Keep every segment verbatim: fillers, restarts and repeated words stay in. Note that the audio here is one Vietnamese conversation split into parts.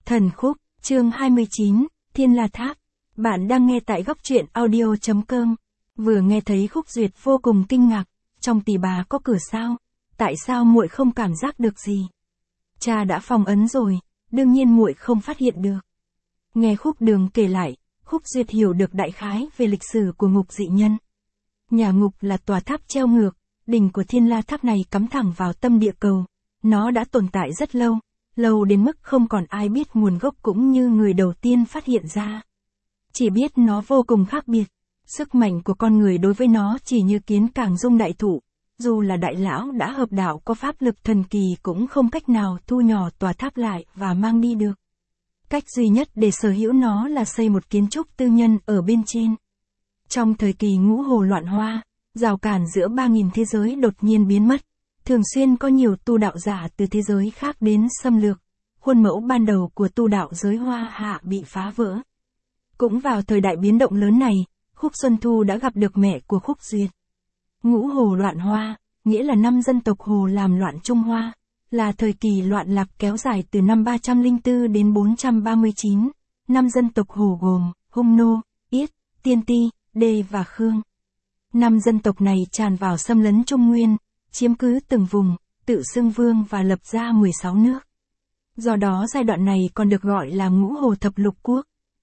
Thần khúc, chương hai mươi chín, Thiên La Tháp. Bạn đang nghe tại góc truyện audio chấm com. Vừa nghe thấy Khúc Duyệt vô cùng kinh ngạc, trong tỳ bà có cửa sao? Tại sao muội không cảm giác được gì? Cha đã phong ấn rồi, đương nhiên muội không phát hiện được. Nghe Khúc Đường kể lại, Khúc Duyệt hiểu được đại khái về lịch sử của ngục dị nhân. Nhà ngục là tòa tháp treo ngược, đỉnh của Thiên La Tháp này cắm thẳng vào tâm địa cầu. Nó đã tồn tại rất lâu, lâu đến mức không còn ai biết nguồn gốc cũng như người đầu tiên phát hiện ra. Chỉ biết nó vô cùng khác biệt, sức mạnh của con người đối với nó chỉ như kiến càng dung đại thụ, dù là đại lão đã hợp đạo có pháp lực thần kỳ cũng không cách nào thu nhỏ tòa tháp lại và mang đi được. Cách duy nhất để sở hữu nó là xây một kiến trúc tư nhân ở bên trên. Trong thời kỳ ngũ hồ loạn hoa, rào cản giữa ba nghìn thế giới đột nhiên biến mất. Thường xuyên có nhiều tu đạo giả từ thế giới khác đến xâm lược, khuôn mẫu ban đầu của tu đạo giới Hoa Hạ bị phá vỡ. Cũng vào thời đại biến động lớn này, Khúc Xuân Thu đã gặp được mẹ của Khúc Duyệt. Ngũ hồ loạn hoa, nghĩa là năm dân tộc Hồ làm loạn Trung Hoa, là thời kỳ loạn lạc kéo dài từ năm ba trăm lẻ bốn đến bốn trăm ba mươi chín. Năm dân tộc Hồ gồm Hung Nô, Yết, Tiên Ti, Đê và Khương. Năm dân tộc này tràn vào xâm lấn Trung Nguyên, chiếm cứ từng vùng, tự xưng vương và lập ra mười sáu nước. Do đó giai đoạn này còn được gọi là ngũ hồ thập lục quốc.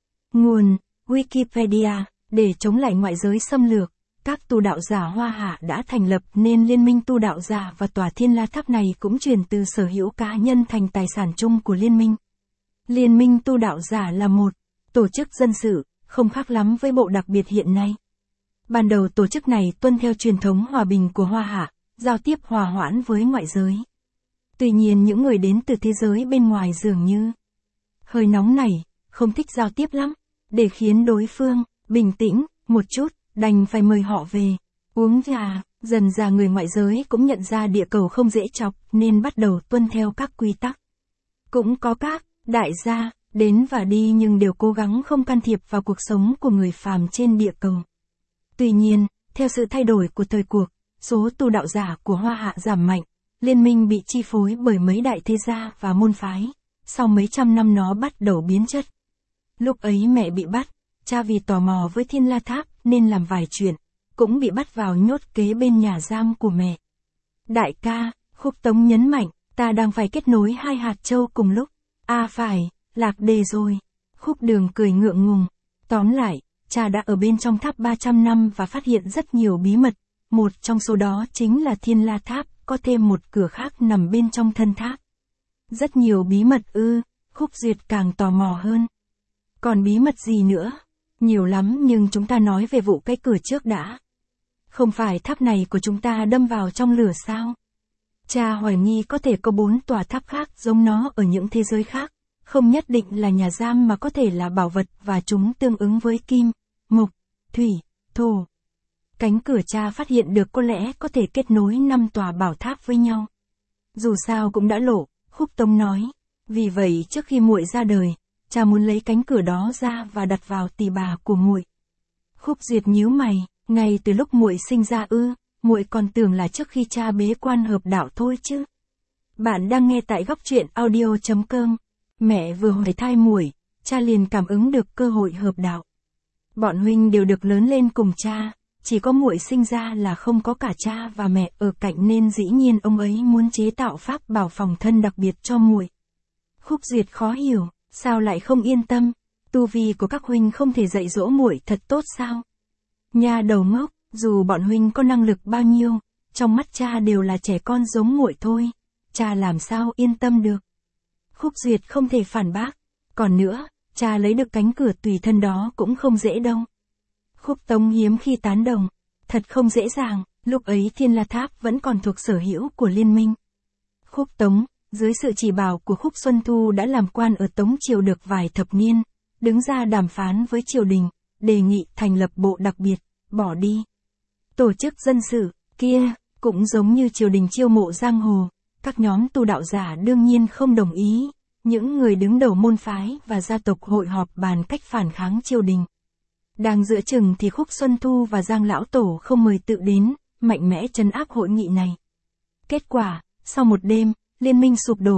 Nguồn Wikipedia. Để chống lại ngoại giới xâm lược, các tu đạo giả Hoa Hạ đã thành lập nên liên minh tu đạo giả và tòa Thiên La Tháp này cũng chuyển từ sở hữu cá nhân thành tài sản chung của liên minh. Liên minh tu đạo giả là một tổ chức dân sự, không khác lắm với bộ đặc biệt hiện nay. Ban đầu tổ chức này tuân theo truyền thống hòa bình của Hoa Hạ, giao tiếp hòa hoãn với ngoại giới. Tuy nhiên những người đến từ thế giới bên ngoài dường như hơi nóng nảy, không thích giao tiếp lắm. Để khiến đối phương bình tĩnh một chút, đành phải mời họ về uống trà. Dần ra người ngoại giới cũng nhận ra địa cầu không dễ chọc nên bắt đầu tuân theo các quy tắc. Cũng có các đại gia đến và đi nhưng đều cố gắng không can thiệp vào cuộc sống của người phàm trên địa cầu. Tuy nhiên, theo sự thay đổi của thời cuộc, số tu đạo giả của Hoa Hạ giảm mạnh, liên minh bị chi phối bởi mấy đại thế gia và môn phái. Sau mấy trăm năm nó bắt đầu biến chất. Lúc ấy mẹ bị bắt, cha vì tò mò với Thiên La Tháp nên làm vài chuyện, cũng bị bắt vào nhốt kế bên nhà giam của mẹ. Đại ca, Khúc Tống nhấn mạnh, ta đang phải kết nối hai hạt châu cùng lúc. À phải, lạc đề rồi. Khúc Đường cười ngượng ngùng. Tóm lại, cha đã ở bên trong tháp ba trăm năm và phát hiện rất nhiều bí mật. Một trong số đó chính là Thiên La Tháp, có thêm một cửa khác nằm bên trong thân tháp. Rất nhiều bí mật ư, Khúc Duyệt càng tò mò hơn. Còn bí mật gì nữa? Nhiều lắm nhưng chúng ta nói về vụ cái cửa trước đã. Không phải tháp này của chúng ta đâm vào trong lửa sao? Cha hoài nghi có thể có bốn tòa tháp khác giống nó ở những thế giới khác. Không nhất định là nhà giam mà có thể là bảo vật và chúng tương ứng với kim, mộc, thủy, thổ. Cánh cửa cha phát hiện được có lẽ có thể kết nối năm tòa bảo tháp với nhau. Dù sao cũng đã lộ, Khúc Tống nói. Vì vậy trước khi muội ra đời, cha muốn lấy cánh cửa đó ra và đặt vào tỳ bà của muội. Khúc Duyệt nhíu mày, ngay từ lúc muội sinh ra ư, muội còn tưởng là trước khi cha bế quan hợp đạo thôi chứ. Bạn đang nghe tại góc truyện audio chấm com. Mẹ vừa hoài thai muội, cha liền cảm ứng được cơ hội hợp đạo. Bọn huynh đều được lớn lên cùng cha, chỉ có muội sinh ra là không có cả cha và mẹ ở cạnh nên dĩ nhiên ông ấy muốn chế tạo pháp bảo phòng thân đặc biệt cho muội. Khúc Duyệt khó hiểu. Sao lại không yên tâm? Tu vi của các huynh không thể dạy dỗ muội thật tốt sao? Nha đầu ngốc, dù bọn huynh có năng lực bao nhiêu, trong mắt cha đều là trẻ con giống muội thôi. Cha làm sao yên tâm được? Khúc Duyệt không thể phản bác. Còn nữa, cha lấy được cánh cửa tùy thân đó cũng không dễ đâu. Khúc Tống hiếm khi tán đồng. Thật không dễ dàng, lúc ấy Thiên La Tháp vẫn còn thuộc sở hữu của liên minh. Khúc Tống, dưới sự chỉ bảo của Khúc Xuân Thu đã làm quan ở Tống Triều được vài thập niên, đứng ra đàm phán với triều đình, đề nghị thành lập bộ đặc biệt, bỏ đi. Tổ chức dân sự, kia, cũng giống như triều đình chiêu mộ giang hồ, các nhóm tu đạo giả đương nhiên không đồng ý, những người đứng đầu môn phái và gia tộc hội họp bàn cách phản kháng triều đình. Đang giữa chừng thì Khúc Xuân Thu và Giang Lão Tổ không mời tự đến, mạnh mẽ trấn áp hội nghị này. Kết quả, sau một đêm, liên minh sụp đổ,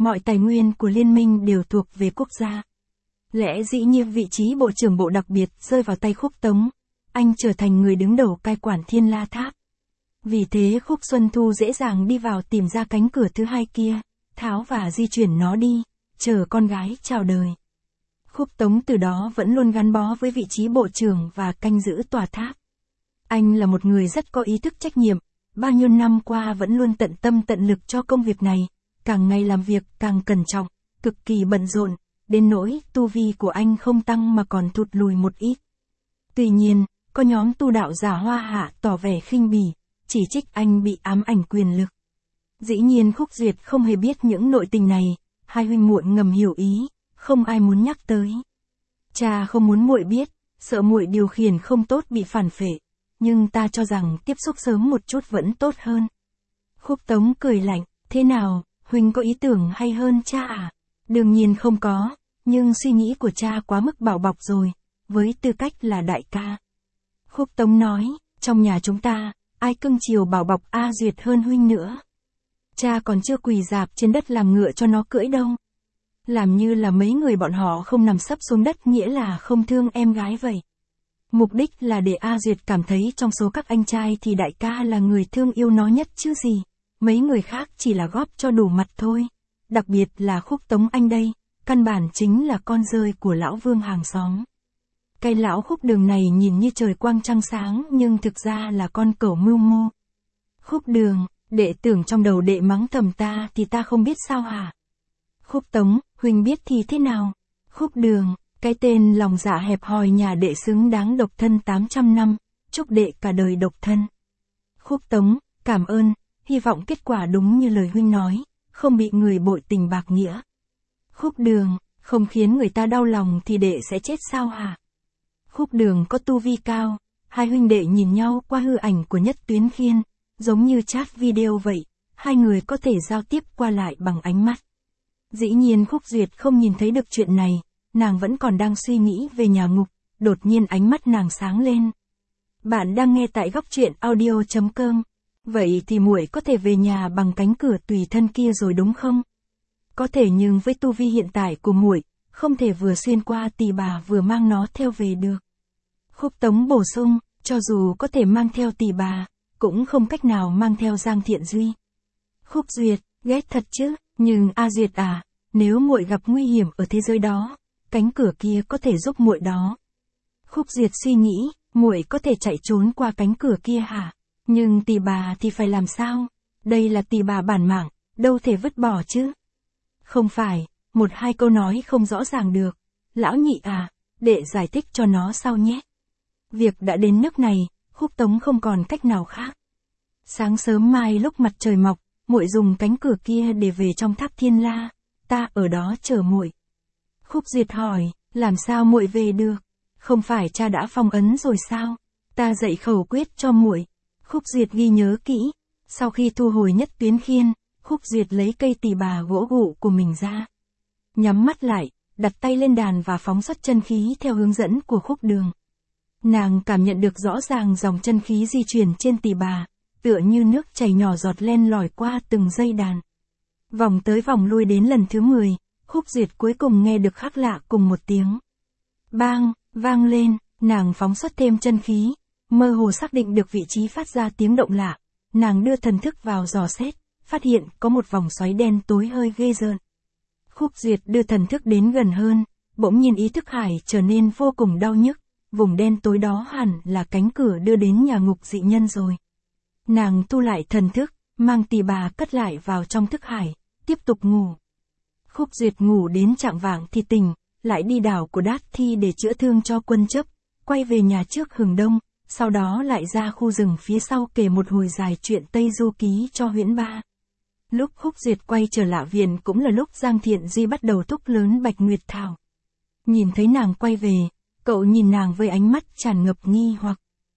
mọi tài nguyên của liên minh đều thuộc về quốc gia. Lẽ dĩ nhiên vị trí bộ trưởng bộ đặc biệt rơi vào tay Khúc Tống, anh trở thành người đứng đầu cai quản Thiên La Tháp. Vì thế Khúc Xuân Thu dễ dàng đi vào tìm ra cánh cửa thứ hai kia, tháo và di chuyển nó đi, chờ con gái chào đời. Khúc Tống từ đó vẫn luôn gắn bó với vị trí bộ trưởng và canh giữ tòa tháp. Anh là một người rất có ý thức trách nhiệm, bao nhiêu năm qua vẫn luôn tận tâm tận lực cho công việc này, càng ngày làm việc càng cẩn trọng, cực kỳ bận rộn, đến nỗi tu vi của anh không tăng mà còn thụt lùi một ít. Tuy nhiên, có nhóm tu đạo giả Hoa Hạ tỏ vẻ khinh bỉ, chỉ trích anh bị ám ảnh quyền lực. Dĩ nhiên Khúc Duyệt không hề biết những nội tình này, hai huynh muội ngầm hiểu ý, không ai muốn nhắc tới. Cha không muốn muội biết, sợ muội điều khiển không tốt bị phản phệ, nhưng ta cho rằng tiếp xúc sớm một chút vẫn tốt hơn. Khúc Tống cười lạnh, thế nào, huynh có ý tưởng hay hơn cha à? Đương nhiên không có, nhưng suy nghĩ của cha quá mức bảo bọc rồi, với tư cách là đại ca. Khúc Tống nói, trong nhà chúng ta, ai cưng chiều bảo bọc A Duyệt hơn huynh nữa. Cha còn chưa quỳ dạp trên đất làm ngựa cho nó cưỡi đâu. Làm như là mấy người bọn họ không nằm sấp xuống đất nghĩa là không thương em gái vậy. Mục đích là để A Duyệt cảm thấy trong số các anh trai thì đại ca là người thương yêu nó nhất chứ gì. Mấy người khác chỉ là góp cho đủ mặt thôi. Đặc biệt là Khúc Tống anh đây, căn bản chính là con rơi của lão Vương hàng xóm. Cái lão Khúc Đường này nhìn như trời quang trăng sáng nhưng thực ra là con cẩu mưu mô. Khúc Đường, đệ tưởng trong đầu đệ mắng thầm ta thì ta không biết sao hả? Khúc Tống, huynh biết thì thế nào? Khúc Đường, cái tên lòng dạ hẹp hòi nhà đệ xứng đáng độc thân tám trăm năm, chúc đệ cả đời độc thân. Khúc Tống, cảm ơn, hy vọng kết quả đúng như lời huynh nói, không bị người bội tình bạc nghĩa. Khúc Đường, không khiến người ta đau lòng thì đệ sẽ chết sao hả? Khúc Đường có tu vi cao, hai huynh đệ nhìn nhau qua hư ảnh của Nhất Tuyến Khiên, giống như chat video vậy, hai người có thể giao tiếp qua lại bằng ánh mắt. Dĩ nhiên Khúc Duyệt không nhìn thấy được chuyện này, nàng vẫn còn đang suy nghĩ về nhà ngục, đột nhiên ánh mắt nàng sáng lên. Bạn đang nghe tại góc truyện audio chấm com. Vậy thì muội có thể về nhà bằng cánh cửa tùy thân kia rồi đúng không? Có thể nhưng với tu vi hiện tại của muội, không thể vừa xuyên qua tỳ bà vừa mang nó theo về được. Khúc Tống bổ sung, cho dù có thể mang theo tỳ bà, cũng không cách nào mang theo Giang Thiện Duy. Khúc Duyệt, ghét thật chứ, nhưng A Duyệt à, nếu muội gặp nguy hiểm ở thế giới đó, cánh cửa kia có thể giúp muội đó. Khúc Duyệt suy nghĩ, muội có thể chạy trốn qua cánh cửa kia hả? Nhưng tỳ bà thì phải làm sao? Đây là tỳ bà bản mạng, đâu thể vứt bỏ chứ. Không phải, một hai câu nói không rõ ràng được. Lão nhị à, đệ giải thích cho nó sau nhé. Việc đã đến nước này, Khúc Tống không còn cách nào khác. Sáng sớm mai lúc mặt trời mọc, muội dùng cánh cửa kia để về trong tháp Thiên La, ta ở đó chờ muội. Khúc Duyệt hỏi, làm sao muội về được? Không phải cha đã phong ấn rồi sao? Ta dạy khẩu quyết cho muội. Khúc Duyệt ghi nhớ kỹ, sau khi thu hồi Nhất Tuyến Khiên, Khúc Duyệt lấy cây tỳ bà gỗ gụ của mình ra. Nhắm mắt lại, đặt tay lên đàn và phóng xuất chân khí theo hướng dẫn của Khúc Đường. Nàng cảm nhận được rõ ràng dòng chân khí di chuyển trên tỳ bà, tựa như nước chảy nhỏ giọt len lỏi qua từng dây đàn. Vòng tới vòng lui đến lần thứ mười, Khúc Duyệt cuối cùng nghe được khác lạ cùng một tiếng. Bang, vang lên, nàng phóng xuất thêm chân khí, mơ hồ xác định được vị trí phát ra tiếng động lạ. Nàng đưa thần thức vào dò xét, phát hiện có một vòng xoáy đen tối hơi ghê rợn. Khúc Duyệt đưa thần thức đến gần hơn, bỗng nhiên ý thức hải trở nên vô cùng đau nhức, vùng đen tối đó hẳn là cánh cửa đưa đến nhà ngục dị nhân rồi. Nàng thu lại thần thức, mang tỳ bà cất lại vào trong thức hải, tiếp tục ngủ. Khúc Duyệt ngủ đến chạng vạng thì tỉnh, lại đi đảo của Đát Thi để chữa thương cho Quân Chấp, quay về nhà trước hừng đông, sau đó lại ra khu rừng phía sau kể một hồi dài chuyện Tây Du Ký cho Huyễn Ba. Lúc Khúc Duyệt quay trở lại viện cũng là lúc Giang Thiện Duy bắt đầu thúc lớn Bạch Nguyệt Thảo. Nhìn thấy nàng quay về, cậu nhìn nàng với ánh mắt tràn ngập nghi hoặc.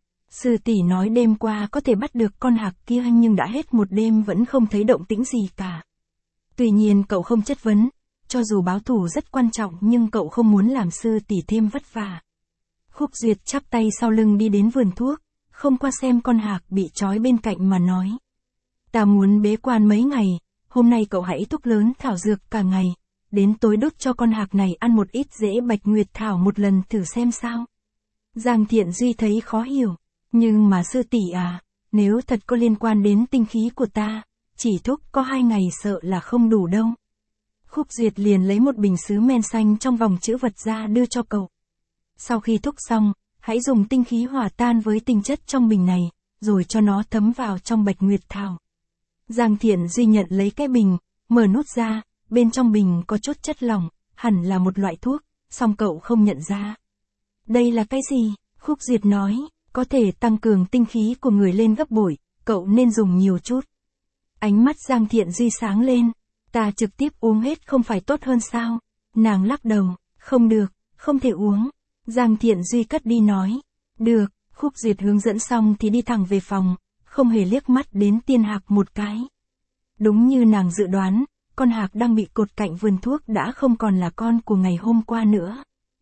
Sư tỷ nói đêm qua có thể bắt được con hạc kia nhưng đã hết một đêm vẫn không thấy động tĩnh gì cả. Tuy nhiên cậu không chất vấn, cho dù báo thù rất quan trọng nhưng cậu không muốn làm sư tỷ thêm vất vả. Khúc Duyệt chắp tay sau lưng đi đến vườn thuốc, không qua xem con hạc bị trói bên cạnh mà nói. Ta muốn bế quan mấy ngày, hôm nay cậu hãy thúc lớn thảo dược cả ngày, đến tối đốt cho con hạc này ăn một ít rễ bạch nguyệt thảo một lần thử xem sao. Giang Thiện Duy thấy khó hiểu, nhưng mà sư tỷ à, nếu thật có liên quan đến tinh khí của ta, chỉ thúc có hai ngày sợ là không đủ đâu. Khúc Duyệt liền lấy một bình sứ men xanh trong vòng chữ vật ra đưa cho cậu. Sau khi thúc xong, hãy dùng tinh khí hòa tan với tinh chất trong bình này, rồi cho nó thấm vào trong bạch nguyệt thảo. Giang Thiện Duy nhận lấy cái bình, mở nút ra, bên trong bình có chút chất lỏng, hẳn là một loại thuốc, song cậu không nhận ra. Đây là cái gì? Khúc Duyệt nói, có thể tăng cường tinh khí của người lên gấp bội, cậu nên dùng nhiều chút. Ánh mắt Giang Thiện Duy sáng lên, ta trực tiếp uống hết không phải tốt hơn sao? Nàng lắc đầu, không được, không thể uống. Giang Thiện Duy cất đi nói, được. Khúc Duyệt hướng dẫn xong thì đi thẳng về phòng, không hề liếc mắt đến tiên hạc một cái. Đúng như nàng dự đoán, con hạc đang bị cột cạnh vườn thuốc đã không còn là con của ngày hôm qua nữa.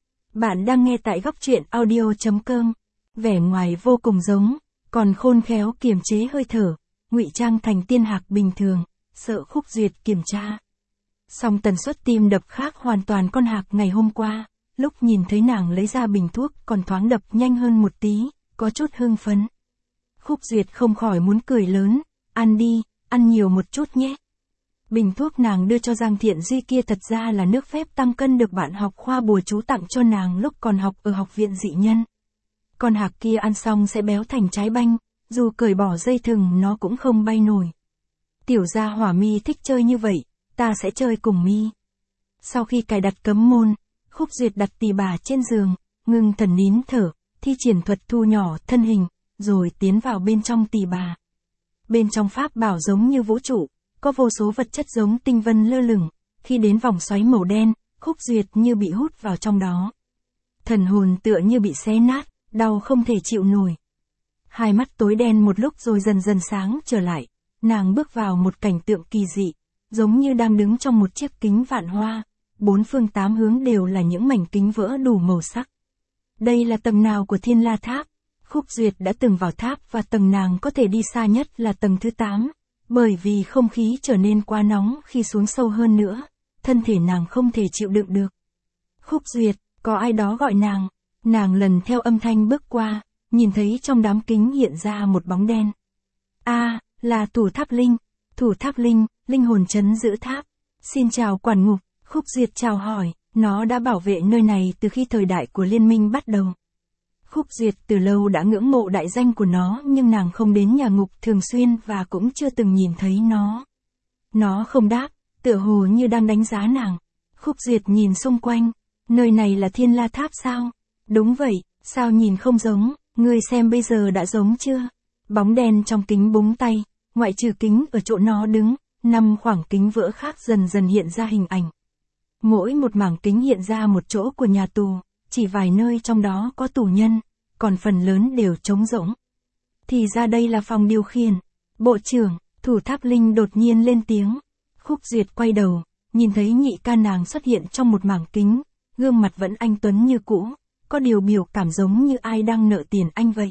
Bạn đang nghe tại góc truyện audio chấm com. Vẻ ngoài vô cùng giống, còn khôn khéo kiềm chế hơi thở, ngụy trang thành tiên hạc bình thường, sợ Khúc Duyệt kiểm tra. Song tần suất tim đập khác hoàn toàn con hạc ngày hôm qua, lúc nhìn thấy nàng lấy ra bình thuốc còn thoáng đập nhanh hơn một tí, có chút hưng phấn. Khúc Duyệt không khỏi muốn cười lớn, ăn đi, ăn nhiều một chút nhé. Bình thuốc nàng đưa cho Giang Thiện Duy kia thật ra là nước phép tăng cân được bạn học khoa bùa chú tặng cho nàng lúc còn học ở học viện dị nhân. Con hạc kia ăn xong sẽ béo thành trái banh, dù cởi bỏ dây thừng nó cũng không bay nổi. Tiểu gia hỏa mi thích chơi như vậy, ta sẽ chơi cùng mi. Sau khi cài đặt cấm môn, Khúc Duyệt đặt tỳ bà trên giường, ngưng thần nín thở, thi triển thuật thu nhỏ thân hình, rồi tiến vào bên trong tỳ bà. Bên trong pháp bảo giống như vũ trụ, có vô số vật chất giống tinh vân lơ lửng, khi đến vòng xoáy màu đen, Khúc Duyệt như bị hút vào trong đó. Thần hồn tựa như bị xé nát, đau không thể chịu nổi. Hai mắt tối đen một lúc rồi dần dần sáng trở lại, nàng bước vào một cảnh tượng kỳ dị, giống như đang đứng trong một chiếc kính vạn hoa, bốn phương tám hướng đều là những mảnh kính vỡ đủ màu sắc. Đây là tầng nào của Thiên La Tháp? Khúc Duyệt đã từng vào tháp và tầng nàng có thể đi xa nhất là tầng thứ tám, bởi vì không khí trở nên quá nóng khi xuống sâu hơn nữa, thân thể nàng không thể chịu đựng được. Khúc Duyệt, có ai đó gọi nàng, nàng lần theo âm thanh bước qua, nhìn thấy trong đám kính hiện ra một bóng đen. A, à, là Thủ Tháp Linh, Thủ Tháp Linh, linh hồn trấn giữ tháp. Xin chào quản ngục, Khúc Duyệt chào hỏi, nó đã bảo vệ nơi này từ khi thời đại của liên minh bắt đầu. Khúc Duyệt từ lâu đã ngưỡng mộ đại danh của nó nhưng nàng không đến nhà ngục thường xuyên và cũng chưa từng nhìn thấy nó. Nó không đáp, tựa hồ như đang đánh giá nàng. Khúc Duyệt nhìn xung quanh, nơi này là Thiên La Tháp sao? Đúng vậy, sao nhìn không giống, ngươi xem bây giờ đã giống chưa? Bóng đen trong kính búng tay, ngoại trừ kính ở chỗ nó đứng, năm khoảng kính vỡ khác dần dần hiện ra hình ảnh. Mỗi một mảng kính hiện ra một chỗ của nhà tù, chỉ vài nơi trong đó có tù nhân, còn phần lớn đều trống rỗng. Thì ra đây là phòng điều khiển. Bộ trưởng, Thủ Tháp Linh đột nhiên lên tiếng. Khúc Duyệt quay đầu, nhìn thấy nhị ca nàng xuất hiện trong một mảng kính, gương mặt vẫn anh tuấn như cũ, có điều biểu cảm giống như ai đang nợ tiền anh vậy.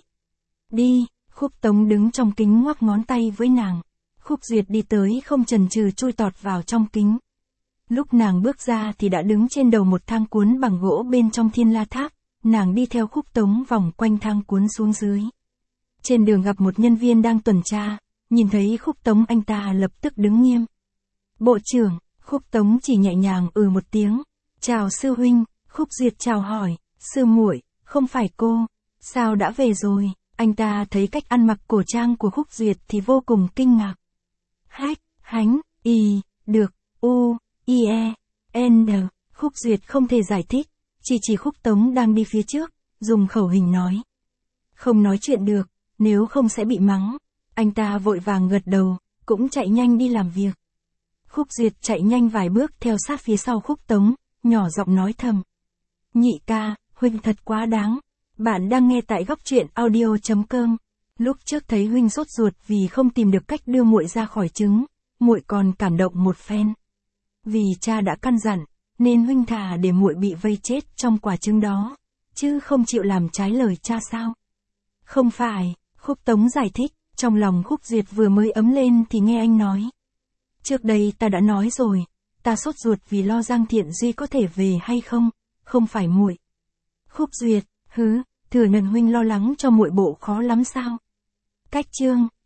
Đi, Khúc Tống đứng trong kính ngoắc ngón tay với nàng. Khúc Duyệt đi tới không chần chừ chui tọt vào trong kính. Lúc nàng bước ra thì đã đứng trên đầu một thang cuốn bằng gỗ bên trong Thiên La Tháp, nàng đi theo Khúc Tống vòng quanh thang cuốn xuống dưới. Trên đường gặp một nhân viên đang tuần tra, nhìn thấy Khúc Tống anh ta lập tức đứng nghiêm. Bộ trưởng, Khúc Tống chỉ nhẹ nhàng ừ một tiếng. Chào sư huynh, Khúc Duyệt chào hỏi, sư muội, không phải cô, sao đã về rồi? Anh ta thấy cách ăn mặc cổ trang của Khúc Duyệt thì vô cùng kinh ngạc. Hách, hánh, y, được, u, i e, n, Khúc Duyệt không thể giải thích, chỉ chỉ Khúc Tống đang đi phía trước, dùng khẩu hình nói. Không nói chuyện được, nếu không sẽ bị mắng. Anh ta vội vàng gật đầu, cũng chạy nhanh đi làm việc. Khúc Duyệt chạy nhanh vài bước theo sát phía sau Khúc Tống, nhỏ giọng nói thầm. Nhị ca, huynh thật quá đáng. Bạn đang nghe tại góc truyện audio chấm com. Lúc trước thấy huynh sốt ruột vì không tìm được cách đưa muội ra khỏi trứng, muội còn cảm động một phen. Vì cha đã căn dặn, nên huynh thà để muội bị vây chết trong quả trứng đó, chứ không chịu làm trái lời cha sao? Không phải, Khúc Tống giải thích, trong lòng Khúc Duyệt vừa mới ấm lên thì nghe anh nói. Trước đây ta đã nói rồi, ta sốt ruột vì lo Giang Thiện Duy có thể về hay không, không phải muội. Khúc Duyệt, hứ, Thừa Nhận huynh lo lắng cho muội bộ khó lắm sao? Cách chương